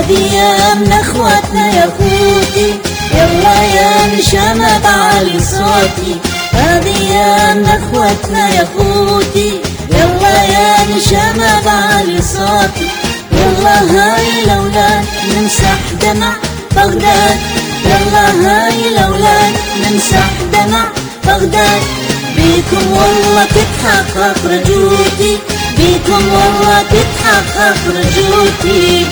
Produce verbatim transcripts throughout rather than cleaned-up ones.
هذه ايامنا اخواتنا يا اخوتي، يلا يا نشامة بعلي صوتي. هذه ايامنا اخواتنا يا اخوتي، يلا يا نشامة بعلي صوتي. يلا هاي الاولاد نمسح دمع بغداد، يلا هاي الاولاد نمسح دمع بغداد. بيكم والله تتحقق رجوتي، بيكم والله تتحقق رجوتي.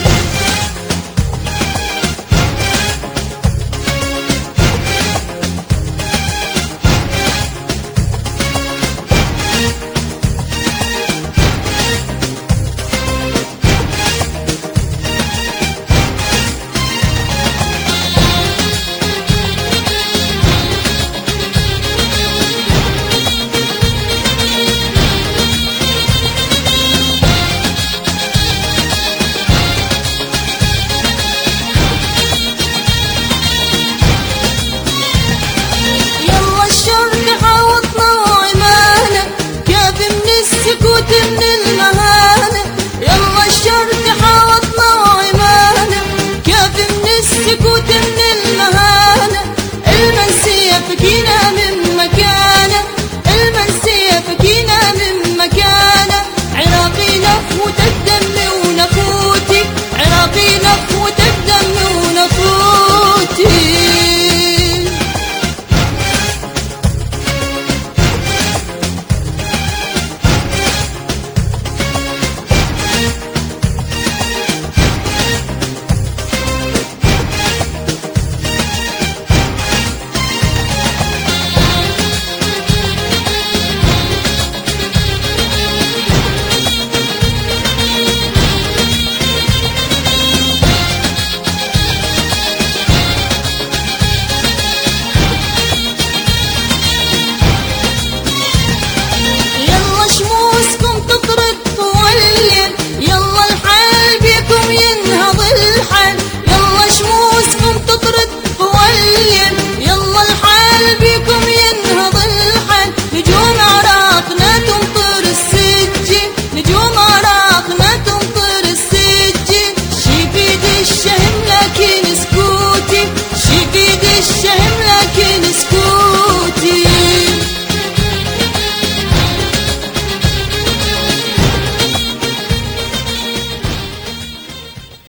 سكوت من المهانة، يلا الشر تحاوطنا وعمانة. كيف من السكوت من المهانة، المنسية فكينا